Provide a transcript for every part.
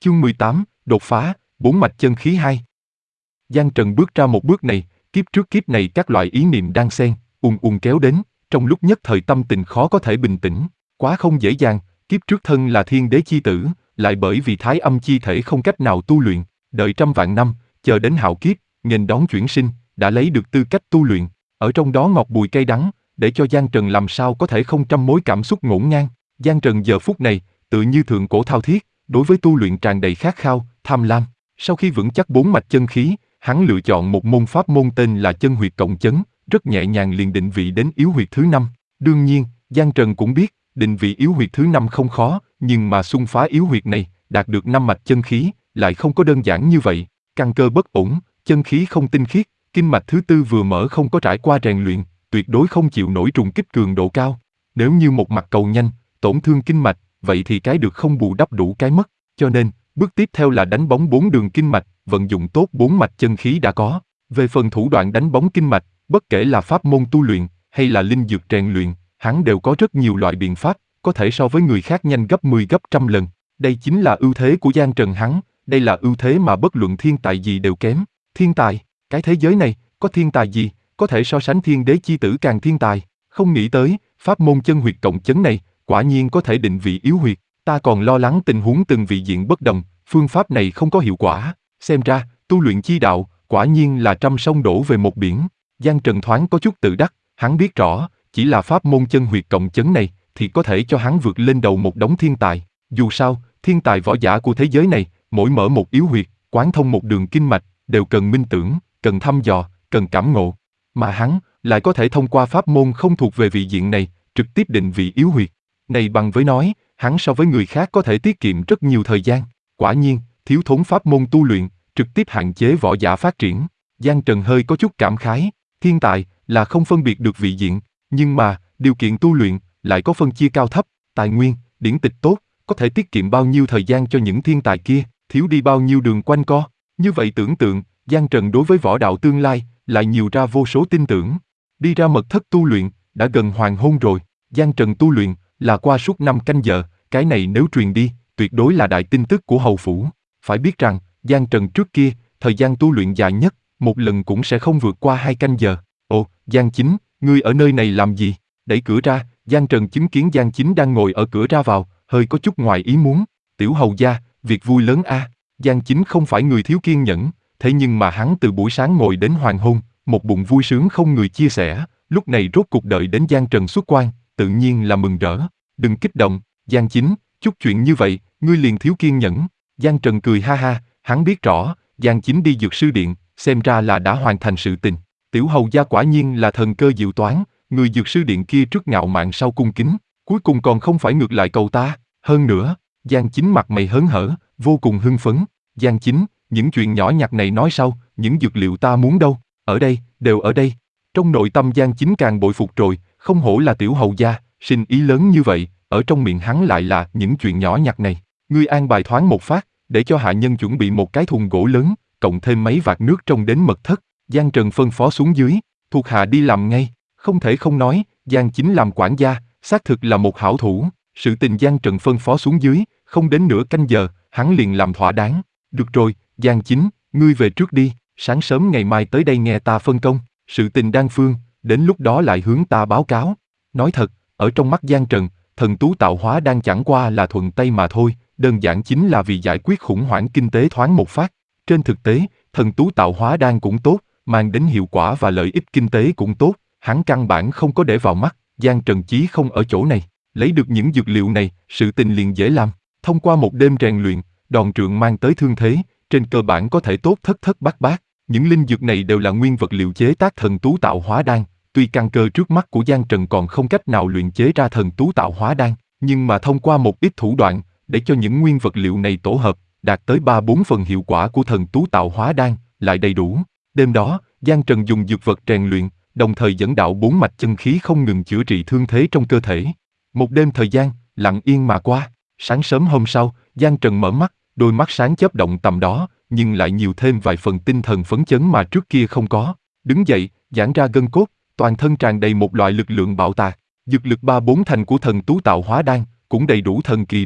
Chương 18, đột phá, bốn mạch chân khí 2. Giang Trần bước ra một bước này, kiếp trước kiếp này các loại ý niệm đan xen, kéo đến, trong lúc nhất thời tâm tình khó có thể bình tĩnh, quá không dễ dàng, kiếp trước thân là thiên đế chi tử, lại bởi vì thái âm chi thể không cách nào tu luyện, đợi trăm vạn năm, chờ đến hạo kiếp, nghênh đón chuyển sinh, đã lấy được tư cách tu luyện, ở trong đó ngọt bùi cay đắng, để cho Giang Trần làm sao có thể không trăm mối cảm xúc ngổn ngang. Giang Trần giờ phút này, tự như thượng cổ thao thiết, đối với tu luyện tràn đầy khát khao, tham lam. Sau khi vững chắc bốn mạch chân khí, hắn lựa chọn một môn pháp môn tên là chân huyệt cộng chấn, rất nhẹ nhàng liền định vị đến yếu huyệt thứ 5. Đương nhiên, Giang Trần cũng biết, định vị yếu huyệt thứ 5 không khó, nhưng mà xung phá yếu huyệt này, đạt được 5 mạch chân khí, lại không có đơn giản như vậy. Căn cơ bất ổn, chân khí không tinh khiết, kinh mạch thứ 4 vừa mở không có trải qua rèn luyện, tuyệt đối không chịu nổi trùng kích cường độ cao. Nếu như một mặt cầu nhanh, tổn thương kinh mạch, vậy thì cái được không bù đắp đủ cái mất. Cho nên, bước tiếp theo là đánh bóng 4 đường kinh mạch, vận dụng tốt 4 mạch chân khí đã có. Về phần thủ đoạn đánh bóng kinh mạch, bất kể là pháp môn tu luyện hay là linh dược rèn luyện, hắn đều có rất nhiều loại biện pháp, có thể so với người khác nhanh gấp 10 gấp trăm lần. Đây chính là ưu thế của Giang Trần hắn, đây là ưu thế mà bất luận thiên tài gì đều kém. Thiên tài, cái thế giới này, có thiên tài gì, có thể so sánh thiên đế chi tử càng thiên tài. Không nghĩ tới, pháp môn chân huyệt cộng chấn này, quả nhiên có thể định vị yếu huyệt. Ta còn lo lắng tình huống từng vị diện bất đồng, phương pháp này không có hiệu quả. Xem ra, tu luyện chi đạo, quả nhiên là trăm sông đổ về một biển. Giang Trần thoáng có chút tự đắc, hắn biết rõ, chỉ là pháp môn chân huyệt cộng chấn này, thì có thể cho hắn vượt lên đầu một đống thiên tài. Dù sao, thiên tài võ giả của thế giới này, mỗi mở một yếu huyệt, quán thông một đường kinh mạch, đều cần minh tưởng, cần thăm dò, cần cảm ngộ. Mà hắn, lại có thể thông qua pháp môn không thuộc về vị diện này, trực tiếp định vị yếu huyệt. Này bằng với nói, hắn so với người khác có thể tiết kiệm rất nhiều thời gian. Quả nhiên, thiếu thốn pháp môn tu luyện, trực tiếp hạn chế võ giả phát triển. Giang Trần hơi có chút cảm khái, thiên tài là không phân biệt được vị diện, nhưng mà, điều kiện tu luyện lại có phân chia cao thấp, tài nguyên, điển tịch tốt, có thể tiết kiệm bao nhiêu thời gian cho những thiên tài kia, thiếu đi bao nhiêu đường quanh co. Như vậy tưởng tượng, Giang Trần đối với võ đạo tương lai, lại nhiều ra vô số tin tưởng. Đi ra mật thất tu luyện, đã gần hoàng hôn rồi, Giang Trần tu luyện, là qua suốt 5 canh giờ, cái này nếu truyền đi, tuyệt đối là đại tin tức của hầu phủ. Phải biết rằng, Giang Trần trước kia, thời gian tu luyện dài nhất, một lần cũng sẽ không vượt qua 2 canh giờ. Ồ, Giang Chính, ngươi ở nơi này làm gì? Đẩy cửa ra, Giang Trần chứng kiến Giang Chính đang ngồi ở cửa ra vào, hơi có chút ngoài ý muốn. Tiểu hầu gia, việc vui lớn a. Giang Chính không phải người thiếu kiên nhẫn, thế nhưng mà hắn từ buổi sáng ngồi đến hoàng hôn, một bụng vui sướng không người chia sẻ, lúc này rốt cuộc đợi đến Giang Trần xuất quan, tự nhiên là mừng rỡ. Đừng kích động, Giang Chính, chút chuyện như vậy, ngươi liền thiếu kiên nhẫn. Giang Trần cười ha ha, hắn biết rõ, Giang Chính đi dược sư điện, xem ra là đã hoàn thành sự tình. Tiểu hầu gia quả nhiên là thần cơ diệu toán, người dược sư điện kia trước ngạo mạn sau cung kính, cuối cùng còn không phải ngược lại cầu ta. Hơn nữa, Giang Chính mặt mày hớn hở, vô cùng hưng phấn. Giang Chính, những chuyện nhỏ nhặt này nói sau, những dược liệu ta muốn đâu, ở đây, đều ở đây. Trong nội tâm Giang Chính càng bội phục rồi, không hổ là tiểu hầu gia, sinh ý lớn như vậy, ở trong miệng hắn lại là những chuyện nhỏ nhặt này. Ngươi an bài thoáng một phát, để cho hạ nhân chuẩn bị một cái thùng gỗ lớn, cộng thêm mấy vạc nước trong đến mật thất. Giang Trần phân phó xuống dưới, thuộc hạ đi làm ngay. Không thể không nói, Giang Chính làm quản gia, xác thực là một hảo thủ. Sự tình Giang Trần phân phó xuống dưới, không đến nửa canh giờ, hắn liền làm thỏa đáng. Được rồi, Giang Chính, ngươi về trước đi, sáng sớm ngày mai tới đây nghe ta phân công. Sự tình đan phương, đến lúc đó lại hướng ta báo cáo. Nói thật, ở trong mắt Giang Trần, thần tú tạo hóa đan chẳng qua là thuận tay mà thôi, đơn giản chính là vì giải quyết khủng hoảng kinh tế thoáng một phát. Trên thực tế, thần tú tạo hóa đan cũng tốt, mang đến hiệu quả và lợi ích kinh tế cũng tốt, hắn căn bản không có để vào mắt. Giang Trần chí không ở chỗ này, lấy được những dược liệu này, sự tình liền dễ làm. Thông qua một đêm rèn luyện, đòn trượng mang tới thương thế, trên cơ bản có thể tốt thất thất bát bát. Những linh dược này đều là nguyên vật liệu chế tác thần tú tạo hóa đan. Tuy căn cơ trước mắt của Giang Trần còn không cách nào luyện chế ra thần tú tạo hóa đan, nhưng mà thông qua một ít thủ đoạn, để cho những nguyên vật liệu này tổ hợp, đạt tới 3-4 phần hiệu quả của thần tú tạo hóa đan, lại đầy đủ. Đêm đó, Giang Trần dùng dược vật rèn luyện, đồng thời dẫn đạo 4 mạch chân khí không ngừng chữa trị thương thế trong cơ thể. Một đêm thời gian, lặng yên mà qua. Sáng sớm hôm sau, Giang Trần mở mắt, đôi mắt sáng chớp động tầm đó, nhưng lại nhiều thêm vài phần tinh thần phấn chấn mà trước kia không có. Đứng dậy, giãn ra gân cốt, toàn thân tràn đầy một loại lực lượng bạo tạc. Dược lực 3-4 thành của thần tú tạo hóa đan cũng đầy đủ thần kỳ rồi,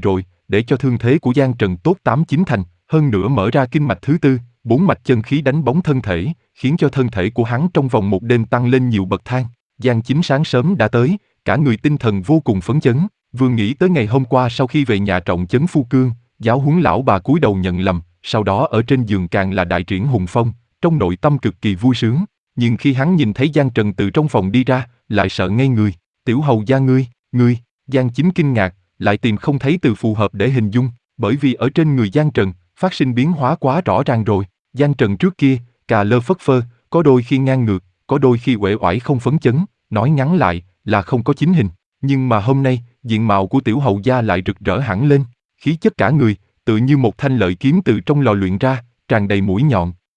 để cho thương thế của Giang Trần tốt 8-9 thành, hơn nữa mở ra kinh mạch thứ tư, 4 mạch chân khí đánh bóng thân thể, khiến cho thân thể của hắn trong vòng một đêm tăng lên nhiều bậc thang. Giang Chính sáng sớm đã tới, cả người tinh thần vô cùng phấn chấn, vừa nghĩ tới ngày hôm qua sau khi về nhà trọng trấn Phu Cương, giáo huấn lão bà cúi đầu nhận lầm, sau đó ở trên giường càng là đại triển hùng phong, trong nội tâm cực kỳ vui sướng. Nhưng khi hắn nhìn thấy Giang Trần từ trong phòng đi ra, lại sợ ngây người. Tiểu hầu gia ngươi, Giang Chính kinh ngạc, lại tìm không thấy từ phù hợp để hình dung, bởi vì ở trên người Giang Trần, phát sinh biến hóa quá rõ ràng rồi. Giang Trần trước kia, cà lơ phất phơ, có đôi khi ngang ngược, có đôi khi uể oải không phấn chấn, nói ngắn lại là không có chính hình. Nhưng mà hôm nay, diện mạo của tiểu hầu gia lại rực rỡ hẳn lên, khí chất cả người, tự như một thanh lợi kiếm từ trong lò luyện ra, tràn đầy mũi nhọn,